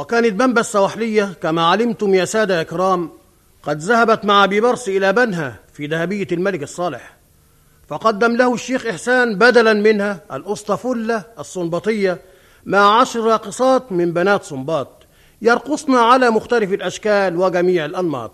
وكانت بنبة السواحلية كما علمتم يا سادة يا كرام قد ذهبت مع بيبرس إلى بنها في ذهبية الملك الصالح، فقدم له الشيخ إحسان بدلا منها الأسطفلة الصنباطية مع 10 راقصات من بنات صنباط يرقصن على مختلف الأشكال وجميع الأنماط.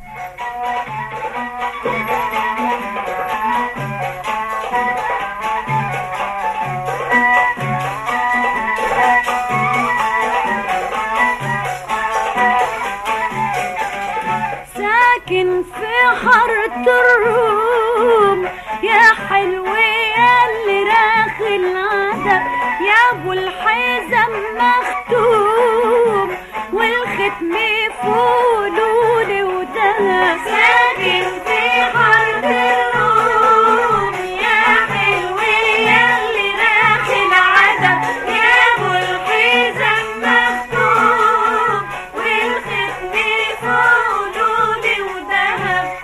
ساكن في حارة الروم يا حلو يا اللي راخي العدد يا ابو الحزم مختوم والختم فولولي ودهب. ساكن في حارة الروم يا حلو يا اللي راخي العدد يا ابو الحزم مختوم والختم فولولي ودهب.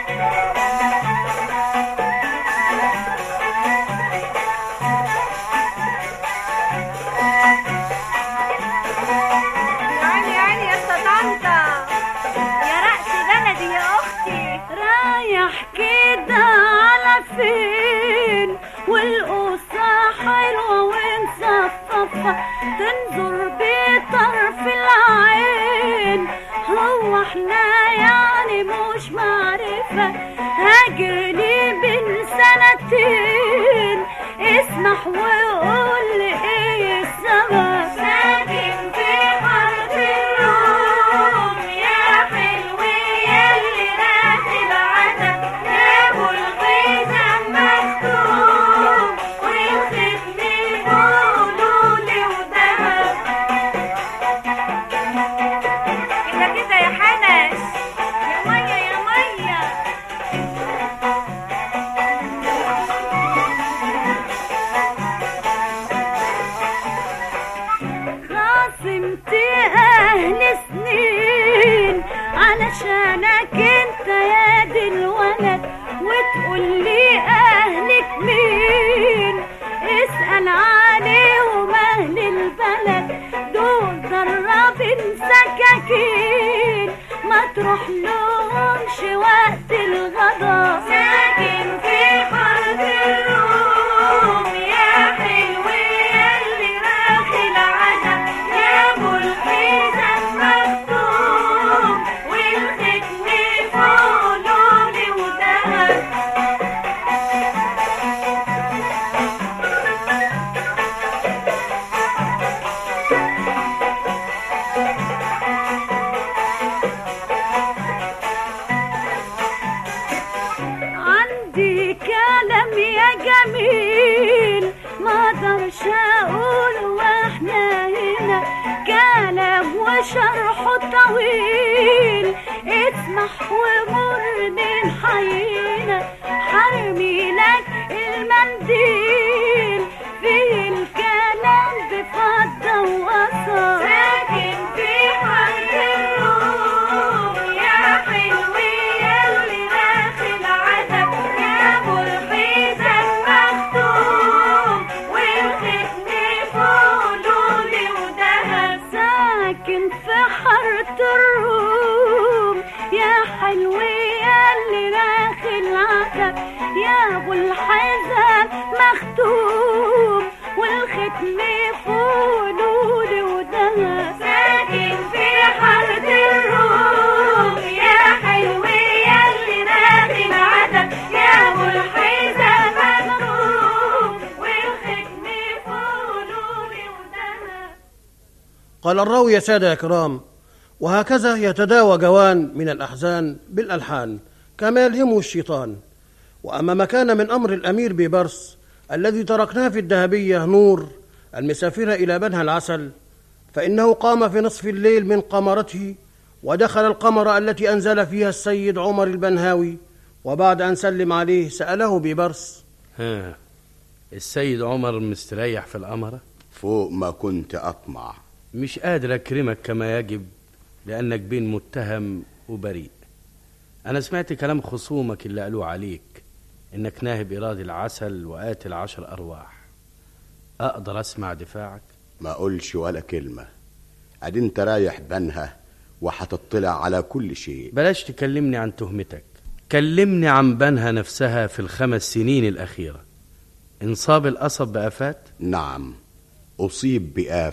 رايح كده على فين والقصة حلوة ومصففة تنظر بطرف العين. هو احنا يعني مش معرفة هاجر لي بين سنتين اسمح وقول لي ايه السبب. ساكن في حارة الروم يا حلو يا اللي راخي العدد يا ابو الحزم مختوم والختم فولولي ودهب. كده يا حنش يا مية يا مية. خاصمت اهل سنين علشانك انت يا دي الولد وتقول لي اهلك مين. اسأل عليهم اهل البلد دول ضربين سكاكين ما تروح لهمش وقت الغدا. ساكن في حارة الروم يا حلو يا اللي راخي العدد يا ابو الحزم مختوم والختم فولولي ودهب. عندي كلام يا جميل ما اقدرش اقول واحنا هنا كلام وشرحه طويل. اسمح ومر من حينا حرمي لك المنديل فيه الكلام بفضة وأصال. ساكن في حارة الروم يا حلو يا اللي راخي العدد يا ابو الحزم مختوم والختم فولولي ودهب. ساكن في حارة الروم يا حلو يا اللي راخي العدد يا ابو الحزم مختوم والختم فولولي ودهب. ساكن في حارة الروم يا حلو يا اللي راخي العدد يا ابو الحزم مختوم والختم فولولي ودهب. قال الراوي يا سادة يا كرام وهكذا يتداوى جوان من الأحزان بالألحان كما يلهمه الشيطان. وأما ما كان من أمر الأمير بيبرس الذي تركناه في الذهبية نور المسافرة إلى بنها العسل فإنه قام في نصف الليل من قمرته ودخل القمرة التي أنزل فيها السيد عمر البنهاوي، وبعد أن سلم عليه سأله بيبرس: السيد عمر مستريح في القمرة؟ فوق ما كنت أطمع. مش قادر أكرمك كما يجب لأنك بين متهم وبريء. أنا سمعت كلام خصومك اللي قالوا عليك إنك ناهب إيراد العسل وقاتل 10 أرواح. أقدر أسمع دفاعك؟ ما أقولش ولا كلمة ادي انت رايح بنها وهتطلع على كل شيء. بلاش تكلمني عن تهمتك، كلمني عن بنها نفسها في ال5 سنين الأخيرة. انصاب القصب بآفات؟ نعم، أصيب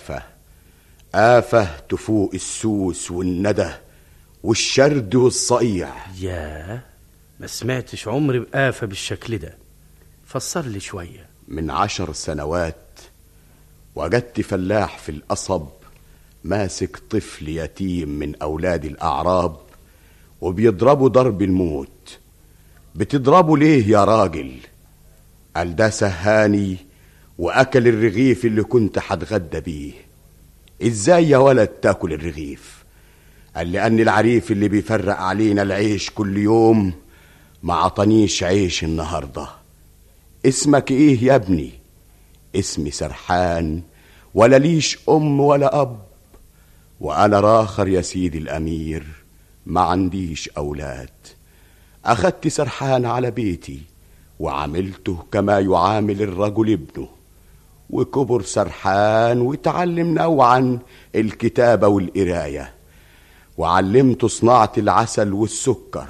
آفة تفوق السوس والندى والشرد والصقيع. ياه، ما سمعتش عمري بآفة بالشكل ده، فسر لي شوية. من 10 سنوات وجدت فلاح في القصب ماسك طفل يتيم من أولاد الأعراب وبيضربه ضرب الموت. بتضربه ليه يا راجل؟ قال ده سهاني وأكل الرغيف اللي كنت هتغدى بيه. إزاي يا ولد تاكل الرغيف؟ قال لأن العريف اللي بيفرق علينا العيش كل يوم ما عطانيش عيش النهاردة. اسمك إيه يا ابني؟ اسمي سرحان، ولا ليش أم ولا أب، وأنا راخر يا سيدي الأمير، ما عنديش أولاد. أخدت سرحان على بيتي وعملته كما يعامل الرجل ابنه، وكبر سرحان وتعلم نوعا الكتابة والقراية، وعلمته صناعة العسل والسكر،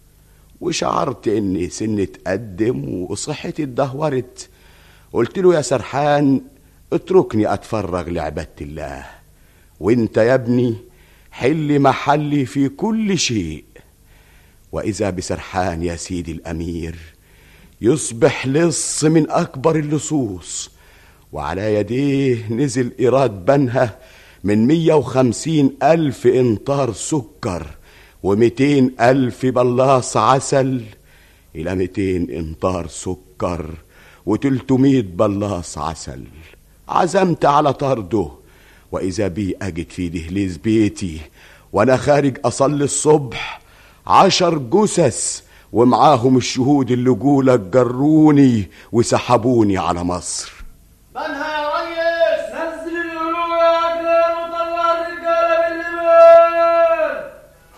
وشعرت إني سني اتقدم وصحتي اتدهورت. قلت له يا سرحان اتركني أتفرغ لعبادة الله، وانت يا ابني حل محلي في كل شيء. وإذا بسرحان يا سيدي الأمير يصبح لص من أكبر اللصوص، وعلى يديه نزل إيراد بنها من 150,000 إنطار سكر و200,000 بلاص عسل إلى 200 إنطار سكر و300 بلاص عسل. عزمت على طرده، وإذا بي أجد في دهليز بيتي وأنا خارج أصلي الصبح 10 جثث ومعاهم الشهود اللي جولك جروني وسحبوني على مصر. بنها يا ريس، نزل القلوب يا عجلان وطلع الرجالة باللبان.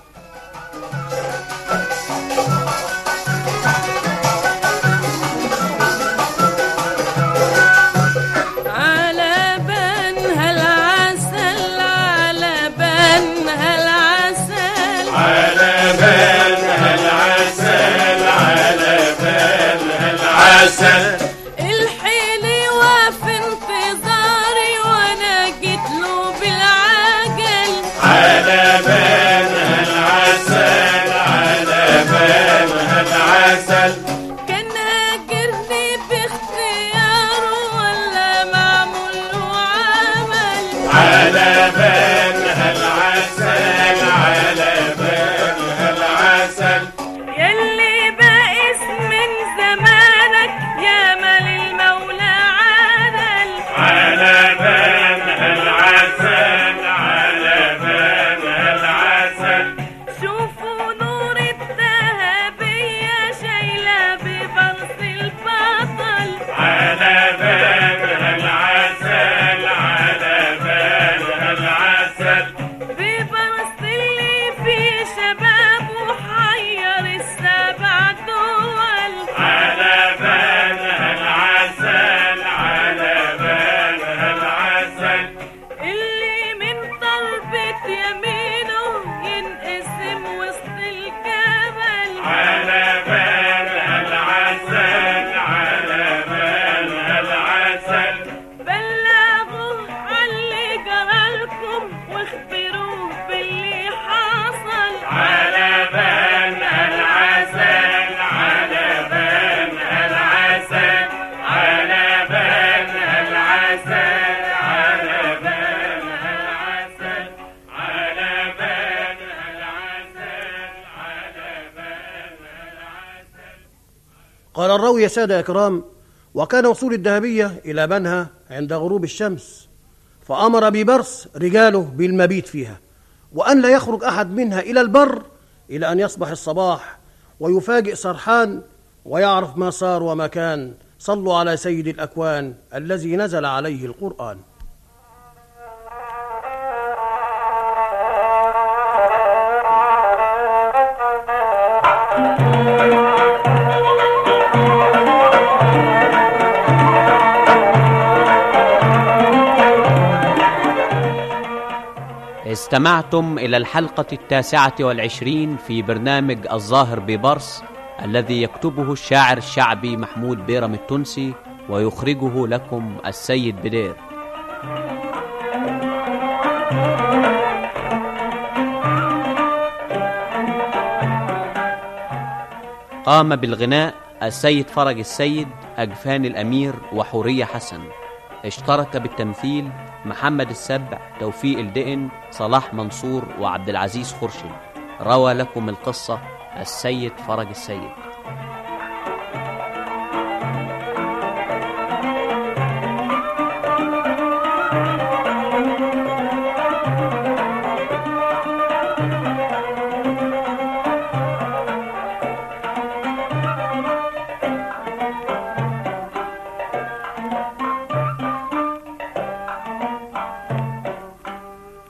على بنها العسل، على بنها العسل، على بنها العسل، على بنها العسل. الحلوة في انتظاري وانا جيت له بالعجل. على بنها العسل، على بنها العسل. كان هاجرني باختياره ولا معمول له عمل. على بنها العسل، على بنها العسل. يلي بائس من زمانك يا مال المولى عادل. على بنها العسل، على بنها العسل. شوفوا نور الذهبية شايلة بفرس البطل. على بنها العسل، على بنها العسل. بفرس اللي فيه شباب وحير ال7 دول. على بنها العسل، على بنها العسل. اللي من ضربة يمينه ينقسم وسط الجبل. على بنها العسل، على بنها العسل. بلغوه عاللي جرالكم واخبروه باللي حصل. على بنها العسل، على بنها العسل. على بنها العسل، على بنها العسل. على بنها العسل، على بنها العسل. قال الراوي يا سادة إكرام: وكان وصول الذهبية إلى بنها عند غروب الشمس، فأمر ببرص رجاله بالمبيت فيها، وأن لا يخرج أحد منها إلى البر إلى أن يصبح الصباح ويفاجئ سرحان ويعرف ما صار وما كان. صلوا على سيد الأكوان الذي نزل عليه القرآن. استمعتم إلى الحلقة 29 في برنامج الظاهر ببرص، الذي يكتبه الشاعر الشعبي محمود بيرم التونسي ويخرجه لكم السيد بدير. قام بالغناء السيد فرج السيد، أجفان الأمير، وحورية حسن. اشترك بالتمثيل محمد السبع، توفيق الدقن، صلاح منصور، وعبد العزيز خرشد. روى لكم القصة السيد فرج السيد.